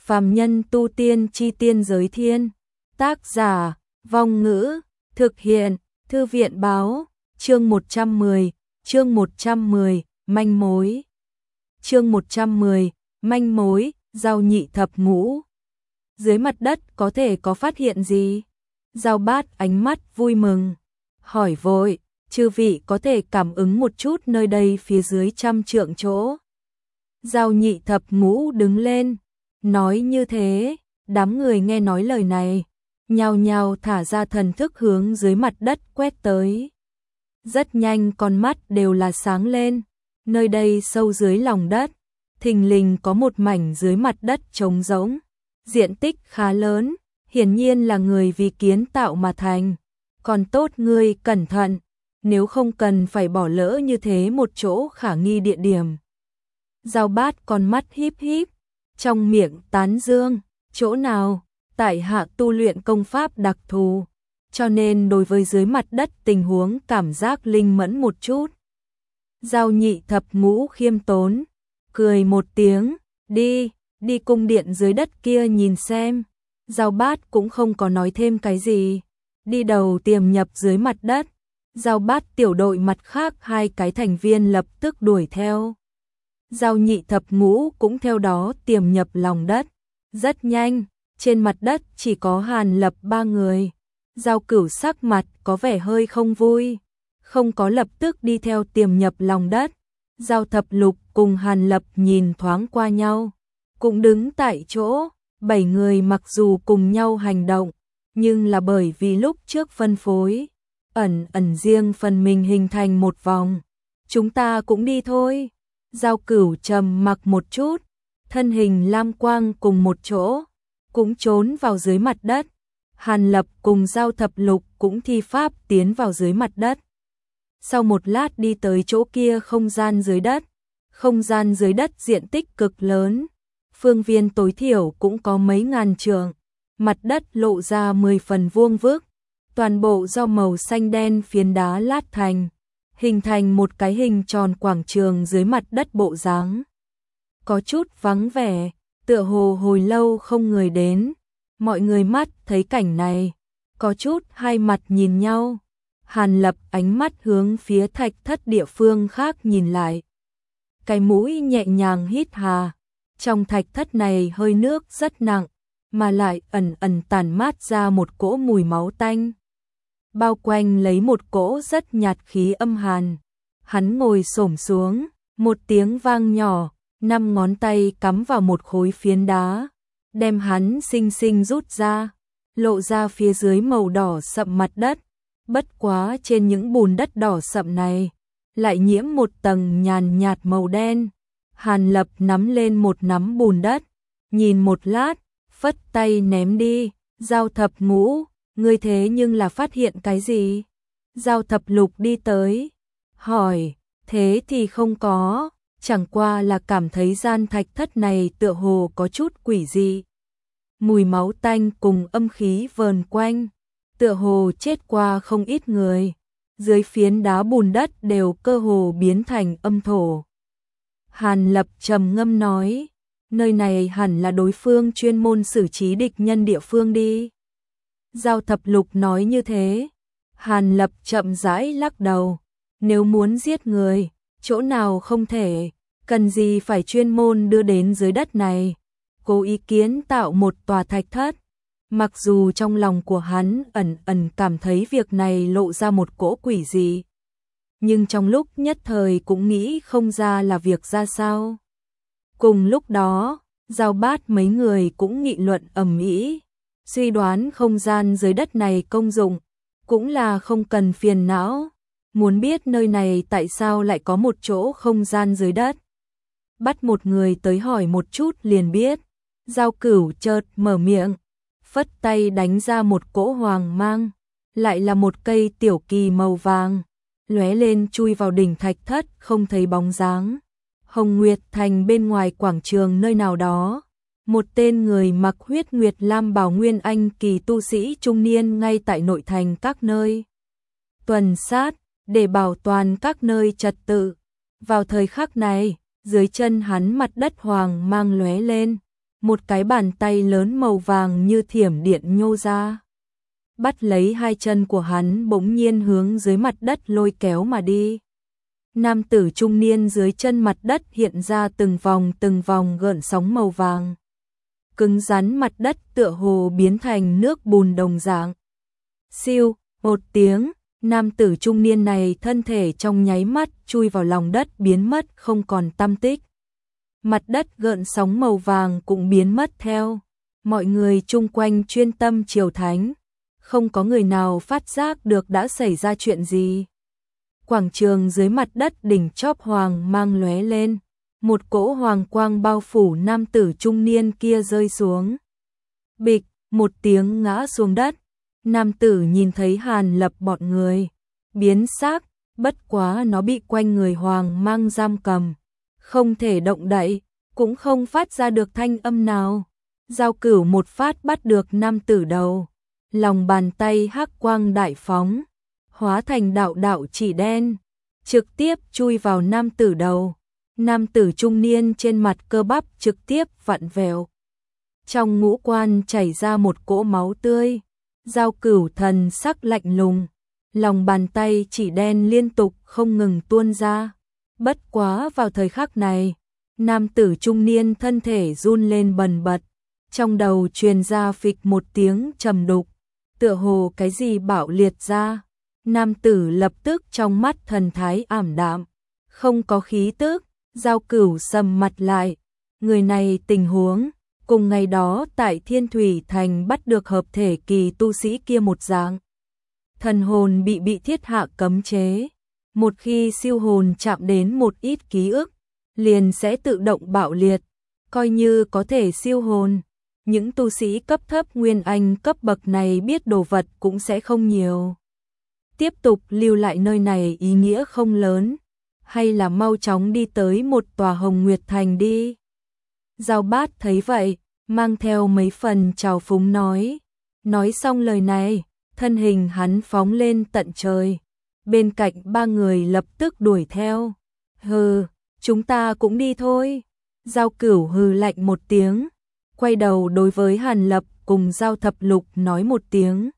Phàm nhân tu tiên chi tiên giới thiên. Tác giả, Vong Ngữ, thực hiện, Thư viện báo, chương 110, manh mối. Chương 110, manh mối, Giao nhị thập ngũ. Dưới mặt đất có thể có phát hiện gì? Giao Bát ánh mắt vui mừng, hỏi vội, chư vị có thể cảm ứng một chút nơi đây phía dưới 100 trượng chỗ. Giao nhị thập ngũ đứng lên, nói như thế, đám người nghe nói lời này, nhao nhao thả ra thần thức hướng dưới mặt đất quét tới. Rất nhanh con mắt đều là sáng lên, nơi đây sâu dưới lòng đất, thình lình có một mảnh dưới mặt đất trống rỗng, diện tích khá lớn, hiển nhiên là người vì kiến tạo mà thành. Còn tốt ngươi cẩn thận, nếu không cần phải bỏ lỡ như thế một chỗ khả nghi địa điểm. Giao Bát con mắt híp híp, trong miệng tán dương, chỗ nào? Tại hạ tu luyện công pháp đặc thù, cho nên đối với dưới mặt đất tình huống cảm giác linh mẫn một chút. Giao nhị thập ngũ khiêm tốn, cười một tiếng, đi cung điện dưới đất kia nhìn xem. Giao Bát cũng không có nói thêm cái gì, đi đầu tiềm nhập dưới mặt đất. Giao Bát tiểu đội mặt khác 2 cái thành viên lập tức đuổi theo. Giao nhị thập ngũ cũng theo đó tiềm nhập lòng đất. Rất nhanh, trên mặt đất chỉ có Hàn Lập 3 người. Giao Cửu sắc mặt có vẻ hơi không vui, không có lập tức đi theo tiềm nhập lòng đất. Giao Thập Lục cùng Hàn Lập nhìn thoáng qua nhau, cũng đứng tại chỗ. 7 người mặc dù cùng nhau hành động, nhưng là bởi vì lúc trước phân phối, ẩn riêng phần mình hình thành một vòng. Chúng ta cũng đi thôi. Giao Cửu trầm mặc một chút, thân hình lam quang cùng một chỗ, cũng trốn vào dưới mặt đất. Hàn Lập cùng Giao Thập Lục cũng thi pháp tiến vào dưới mặt đất. Sau một lát đi tới chỗ kia không gian dưới đất. Không gian dưới đất diện tích cực lớn, phương viên tối thiểu cũng có mấy ngàn trượng. Mặt đất lộ ra 10 phần vuông vức, toàn bộ do màu xanh đen phiến đá lát thành, hình thành một cái hình tròn quảng trường dưới mặt đất bộ dáng. Có chút vắng vẻ, tựa hồ hồi lâu không người đến. Mọi người mắt thấy cảnh này, có chút hai mặt nhìn nhau. Hàn Lập ánh mắt hướng phía thạch thất địa phương khác nhìn lại. Cái mũi nhẹ nhàng hít hà. Trong thạch thất này hơi nước rất nặng, mà lại ẩn tản mát ra một cỗ mùi máu tanh. Bao quanh lấy một cỗ rất nhạt khí âm hàn. Hắn ngồi xổm xuống, một tiếng vang nhỏ, 5 ngón tay cắm vào một khối phiến đá, đem hắn xinh xinh rút ra, lộ ra phía dưới màu đỏ sậm mặt đất. Bất quá trên những bùn đất đỏ sậm này, lại nhiễm một tầng nhàn nhạt màu đen. Hàn Lập nắm lên một nắm bùn đất, nhìn một lát, phất tay ném đi. Giao Thập Ngũ, ngươi thế nhưng là phát hiện cái gì? Giao Thập Lục đi tới, hỏi, thế thì không có, chẳng qua là cảm thấy gian thạch thất này tựa hồ có chút quỷ dị. Mùi máu tanh cùng âm khí vờn quanh, tựa hồ chết qua không ít người. Dưới phiến đá bùn đất đều cơ hồ biến thành âm thổ. Hàn Lập trầm ngâm nói, nơi này hẳn là đối phương chuyên môn xử trí địch nhân địa phương đi. Giao Thập Lục nói như thế. Hàn Lập chậm rãi lắc đầu, nếu muốn giết người, chỗ nào không thể, cần gì phải chuyên môn đưa đến dưới đất này, cố ý kiến tạo một tòa thạch thất. Mặc dù trong lòng của hắn ẩn cảm thấy việc này lộ ra một cỗ quỷ dị, nhưng trong lúc nhất thời cũng nghĩ không ra là việc ra sao. Cùng lúc đó, Giao Bát mấy người cũng nghị luận ầm ĩ, suy đoán không gian dưới đất này công dụng, cũng là không cần phiền não, muốn biết nơi này tại sao lại có một chỗ không gian dưới đất. Bắt một người tới hỏi một chút liền biết. Giao Cửu chợt mở miệng, phất tay đánh ra một cỗ hoàng mang, lại là một cây tiểu kỳ màu vàng, lóe lên chui vào đỉnh thạch thất không thấy bóng dáng. Hồng Nguyệt Thành bên ngoài quảng trường nơi nào đó, một tên người mặc huyết nguyệt lam bào nguyên anh kỳ tu sĩ trung niên ngay tại nội thành các nơi tuần sát, để bảo toàn các nơi trật tự. Vào thời khắc này, dưới chân hắn mặt đất hoàng mang lóe lên, một cái bàn tay lớn màu vàng như thiểm điện nhô ra, bắt lấy hai chân của hắn, bỗng nhiên hướng dưới mặt đất lôi kéo mà đi. Nam tử trung niên dưới chân mặt đất hiện ra từng vòng gợn sóng màu vàng. Cứng rắn, mặt đất tựa hồ biến thành nước bùn đồng dạng. Siêu, một tiếng, nam tử trung niên này thân thể trong nháy mắt chui vào lòng đất, biến mất không còn tăm tích. Mặt đất gợn sóng màu vàng cũng biến mất theo. Mọi người chung quanh chuyên tâm triều thánh, không có người nào phát giác được đã xảy ra chuyện gì. Quảng trường dưới mặt đất đỉnh chóp hoàng mang lóe lên, một cỗ hoàng quang bao phủ nam tử trung niên kia rơi xuống. Bịch, một tiếng ngã xuống đất. Nam tử nhìn thấy Hàn Lập bọn người, biến sắc, bất quá nó bị quanh người hoàng mang giam cầm, không thể động đậy, cũng không phát ra được thanh âm nào. Giao Cửu một phát bắt được nam tử đầu, lòng bàn tay hắc quang đại phóng, hóa thành đạo chỉ đen, trực tiếp chui vào nam tử đầu. Nam tử trung niên trên mặt cơ bắp trực tiếp vặn vẹo, trong ngũ quan chảy ra một cỗ máu tươi. Giao Cửu thần sắc lạnh lùng, lòng bàn tay chỉ đen liên tục không ngừng tuôn ra. Bất quá vào thời khắc này, nam tử trung niên thân thể run lên bần bật, trong đầu truyền ra phịch một tiếng trầm đục, tựa hồ cái gì bạo liệt ra. Nam tử lập tức trong mắt thần thái ảm đạm, không có khí tức. Giao Cửu sầm mặt lại, người này tình huống cùng ngày đó tại Thiên Thủy Thành bắt được hợp thể kỳ tu sĩ kia một dạng. Thần hồn bị thiết hạ cấm chế, một khi siêu hồn chạm đến một ít ký ức, liền sẽ tự động bạo liệt, coi như có thể siêu hồn. Những tu sĩ cấp thấp nguyên anh cấp bậc này biết đồ vật cũng sẽ không nhiều. Tiếp tục lưu lại nơi này ý nghĩa không lớn, hay là mau chóng đi tới một tòa Hồng Nguyệt Thành đi. Giao Bát thấy vậy, mang theo mấy phần trào phúng nói. Nói xong lời này, thân hình hắn phóng lên tận trời. Bên cạnh ba người lập tức đuổi theo. Hừ, chúng ta cũng đi thôi. Giao Cửu hừ lạnh một tiếng, quay đầu đối với Hàn Lập cùng Giao Thập Lục nói một tiếng.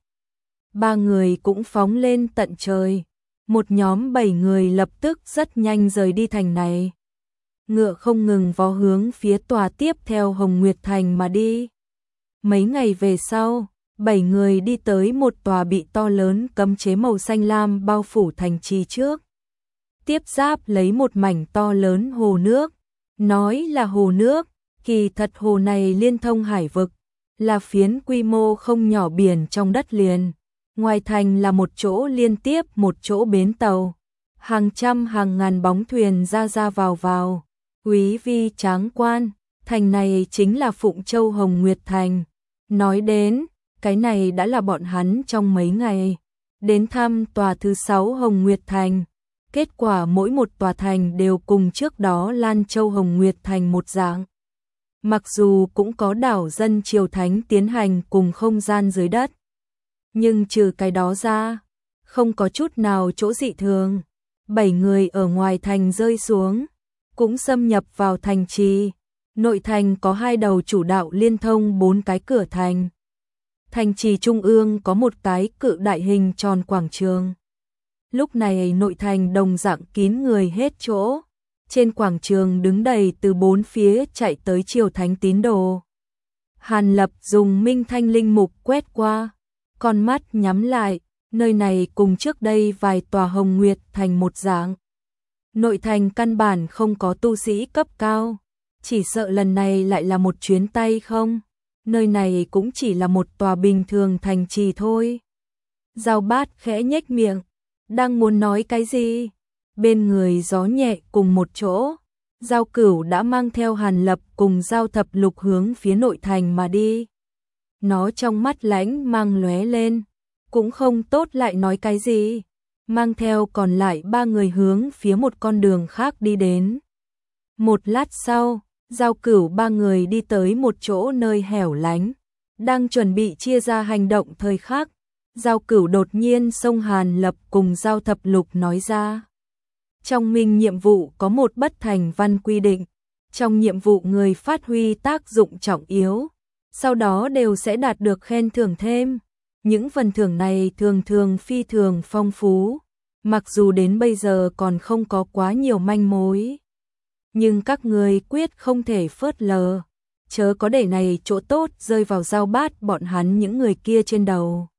Ba người cũng phóng lên tận trời. Một nhóm 7 người lập tức rất nhanh rời đi thành này. Ngựa không ngừng vó hướng phía tòa tiếp theo Hồng Nguyệt Thành mà đi. Mấy ngày về sau, 7 người đi tới một tòa bị to lớn cấm chế màu xanh lam bao phủ thành trì trước. Tiếp giáp lấy một mảnh to lớn hồ nước. Nói là hồ nước, kỳ thật hồ này liên thông hải vực, là phiến quy mô không nhỏ biển trong đất liền. Ngoài thành là một chỗ liên tiếp một chỗ bến tàu, hàng trăm hàng ngàn bóng thuyền ra vào, quý vi tráng quan. Thành này chính là Phụng Châu Hồng Nguyệt Thành. Nói đến, cái này đã là bọn hắn trong mấy ngày đến thăm tòa thứ 6 Hồng Nguyệt Thành. Kết quả mỗi một tòa thành đều cùng trước đó Lan Châu Hồng Nguyệt Thành một dạng. Mặc dù cũng có đảo dân triều thánh tiến hành cùng không gian dưới đất, nhưng trừ cái đó ra, không có chút nào chỗ dị thường. 7 người ở ngoài thành rơi xuống, cũng xâm nhập vào thành trì. Nội thành có 2 đầu chủ đạo liên thông 4 cái cửa thành. Thành trì trung ương có một cái cự đại hình tròn quảng trường. Lúc này nội thành đồng dạng kín người hết chỗ. Trên quảng trường đứng đầy từ 4 phía chạy tới triều thánh tín đồ. Hàn Lập dùng Minh Thanh Linh Mục quét qua, con mắt nhắm lại, nơi này cùng trước đây vài tòa Hồng Nguyệt Thành một dạng. Nội thành căn bản không có tu sĩ cấp cao, chỉ sợ lần này lại là một chuyến tay không. Nơi này cũng chỉ là một tòa bình thường thành trì thôi. Giao Bát khẽ nhếch miệng, đang muốn nói cái gì? Bên người gió nhẹ cùng một chỗ, Giao Cửu đã mang theo Hàn Lập cùng Giao Thập Lục hướng phía nội thành mà đi. Nó trong mắt lãnh mang lóe lên, cũng không tốt lại nói cái gì, mang theo còn lại 3 người hướng phía một con đường khác đi đến. Một lát sau, Giao Cửu 3 người đi tới một chỗ nơi hẻo lánh, đang chuẩn bị chia ra hành động thời khắc. Giao Cửu đột nhiên xông Hàn Lập cùng Giao Thập Lục nói ra. Trong minh nhiệm vụ có một bất thành văn quy định, Trong nhiệm vụ người phát huy tác dụng trọng yếu, sau đó đều sẽ đạt được khen thưởng thêm. Những phần thưởng này thường thường phi thường phong phú, mặc dù đến bây giờ còn không có quá nhiều manh mối. Nhưng các người quyết không thể phớt lờ, chớ có để này chỗ tốt rơi vào Giao Bát bọn hắn những người kia trên đầu.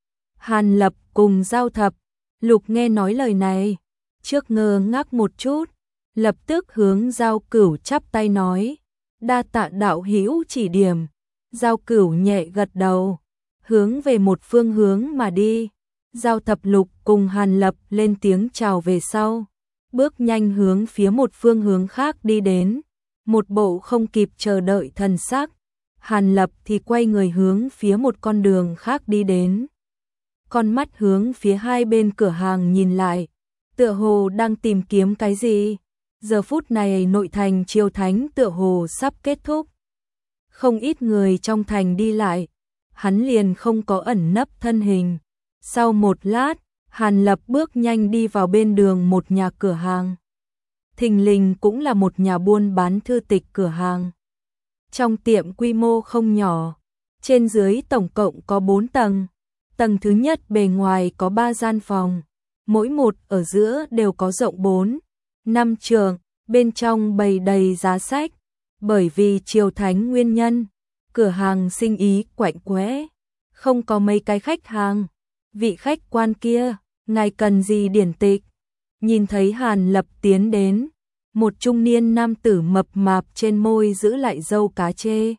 Hàn Lập cùng Giao Thập, Lục nghe nói lời này, trước ngơ ngác một chút, lập tức hướng Giao Cửu chắp tay nói, đa tạ đạo hữu chỉ điểm. Giao Cửu nhẹ gật đầu, hướng về một phương hướng mà đi. Giao Thập Lục cùng Hàn Lập lên tiếng chào về sau, bước nhanh hướng phía một phương hướng khác đi đến, một bộ không kịp chờ đợi thần sắc. Hàn Lập thì quay người hướng phía một con đường khác đi đến, con mắt hướng phía hai bên cửa hàng nhìn lại, tựa hồ đang tìm kiếm cái gì. Giờ phút này nội thành Chiêu Thánh tựa hồ sắp kết thúc, không ít người trong thành đi lại, hắn liền không có ẩn nấp thân hình. Sau một lát, Hàn Lập bước nhanh đi vào bên đường một nhà cửa hàng. Thình lình cũng là một nhà buôn bán thư tịch cửa hàng. Trong tiệm quy mô không nhỏ, trên dưới tổng cộng có 4 tầng. Tầng thứ nhất bề ngoài có 3 gian phòng, mỗi một ở giữa đều có rộng 4, 5 trượng, bên trong bày đầy giá sách. Bởi vì Chiêu Thánh nguyên nhân, cửa hàng sinh ý quạnh quẽ, không có mấy cái khách hàng. Vị khách quan kia, ngài cần gì điển tịch? Nhìn thấy Hàn Lập tiến đến, một trung niên nam tử mập mạp trên môi giữ lại râu cá chê,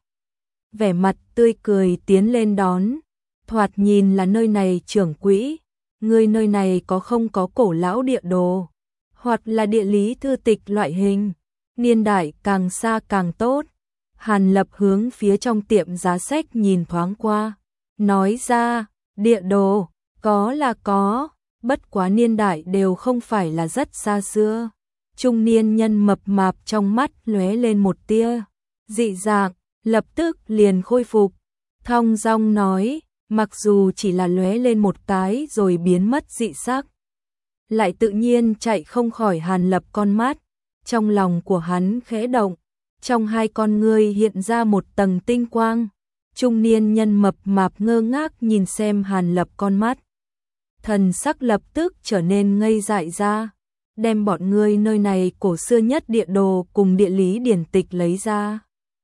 vẻ mặt tươi cười tiến lên đón. Thoạt nhìn là nơi này trưởng quỹ, người nơi này có không có cổ lão địa đồ, hoặc là địa lý thư tịch loại hình, niên đại càng xa càng tốt. Hàn Lập hướng phía trong tiệm giá sách nhìn thoáng qua, nói ra, địa đồ, có là có, bất quá niên đại đều không phải là rất xa xưa. Trung niên nhân mập mạp trong mắt lóe lên một tia dị dạng, lập tức liền khôi phục, thong dong nói, mặc dù chỉ là lóe lên một cái rồi biến mất dị sắc, lại tự nhiên chạy không khỏi Hàn Lập con mắt. Trong lòng của hắn khẽ động, trong hai con ngươi hiện ra một tầng tinh quang. Trung niên nhân mập mạp ngơ ngác nhìn xem Hàn Lập con mắt, thần sắc lập tức trở nên ngây dại ra, đem bọn ngươi nơi này cổ xưa nhất địa đồ cùng địa lý điển tịch lấy ra.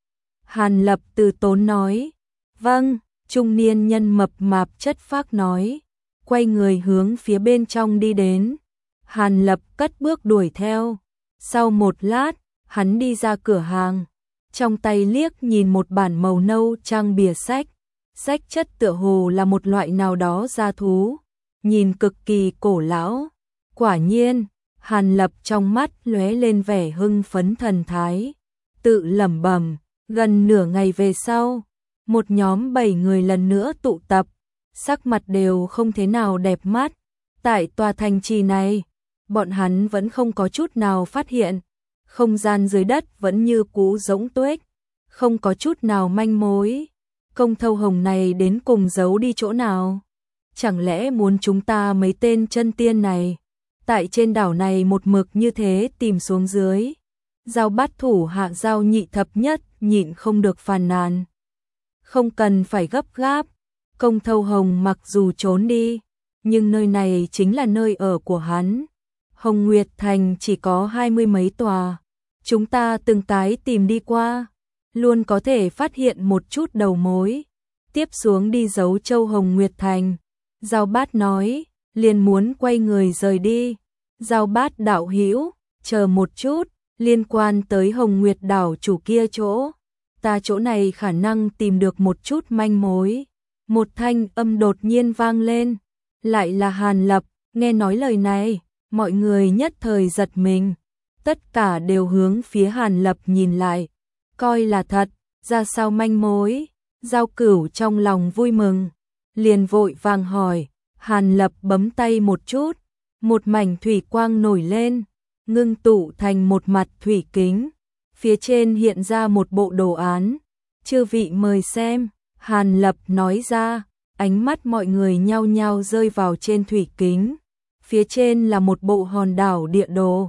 Hàn Lập từ tốn nói, vâng. Trung niên nhân mập mạp chất phác nói, quay người hướng phía bên trong đi đến. Hàn Lập cất bước đuổi theo. Sau một lát, hắn đi ra cửa hàng, trong tay liếc nhìn một bản màu nâu trang bìa sách. Sách chất tựa hồ là một loại nào đó gia thú, nhìn cực kỳ cổ lão. Quả nhiên, Hàn Lập trong mắt lóe lên vẻ hưng phấn thần thái, tự lẩm bẩm. Gần nửa ngày về sau, một nhóm 7 người lần nữa tụ tập, sắc mặt đều không thế nào đẹp mắt. Tại tòa thành trì này, bọn hắn vẫn không có chút nào phát hiện, không gian dưới đất vẫn như cũ rỗng tuếch, không có chút nào manh mối. Công Thâu Hồng này đến cùng giấu đi chỗ nào? Chẳng lẽ muốn chúng ta mấy tên chân tiên này tại trên đảo này một mực như thế tìm xuống dưới? Giao Bát thủ hạ Giao Nhị Thập Nhất nhịn không được phàn nàn. Không cần phải gấp gáp, Công Thâu Hồng mặc dù trốn đi, nhưng nơi này chính là nơi ở của hắn. Hồng Nguyệt Thành chỉ có 20 mấy tòa, chúng ta từng cái tìm đi qua, luôn có thể phát hiện một chút đầu mối. Tiếp xuống đi giấu châu Hồng Nguyệt Thành. Giao Bát nói, liền muốn quay người rời đi. Giao Bát đạo hữu, chờ một chút, liên quan tới Hồng Nguyệt đảo chủ kia chỗ, ta chỗ này khả năng tìm được một chút manh mối. Một thanh âm đột nhiên vang lên, lại là Hàn Lập. Nghe nói lời này, mọi người nhất thời giật mình, tất cả đều hướng phía Hàn Lập nhìn lại, coi là thật, ra sao manh mối. Giao Cửu trong lòng vui mừng, liền vội vàng hỏi. Hàn Lập bấm tay một chút, một mảnh thủy quang nổi lên, ngưng tụ thành một mặt thủy kính, phía trên hiện ra một bộ đồ án. Chư vị mời xem. Hàn Lập nói ra, ánh mắt mọi người nhao nhao rơi vào trên thủy kính. Phía trên là một bộ hòn đảo địa đồ,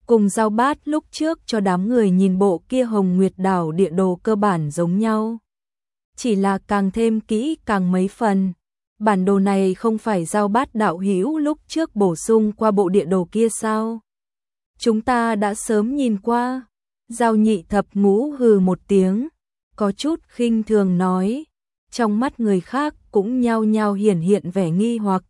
cùng giao bát lúc trước cho đám người nhìn bộ kia Hồng Nguyệt đảo địa đồ cơ bản giống nhau. Chỉ là càng thêm kỹ càng mấy phần. Bản đồ này không phải giao bát đạo hữu lúc trước bổ sung qua bộ địa đồ kia sao? Chúng ta đã sớm nhìn qua. Giao nhị thập ngũ hừ một tiếng, có chút khinh thường nói. Trong mắt người khác cũng nhao nhao hiển hiện vẻ nghi hoặc.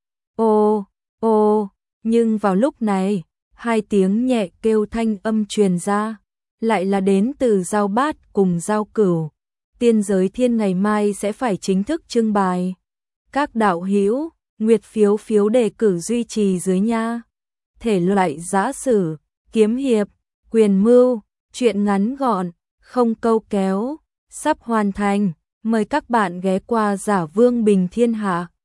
Ô, nhưng vào lúc này, hai tiếng nhẹ kêu thanh âm truyền ra, lại là đến từ giao bát cùng giao cửu. Tiên giới thiên ngày mai sẽ phải chính thức trưng bày. Các đạo hữu, nguyệt phiếu đề cử duy trì dưới nha. Thể loại giã sử, kiếm hiệp, quyền mưu, truyện ngắn gọn, không câu kéo, sắp hoàn thành. Mời các bạn ghé qua Giả Vương Bình Thiên Hạ.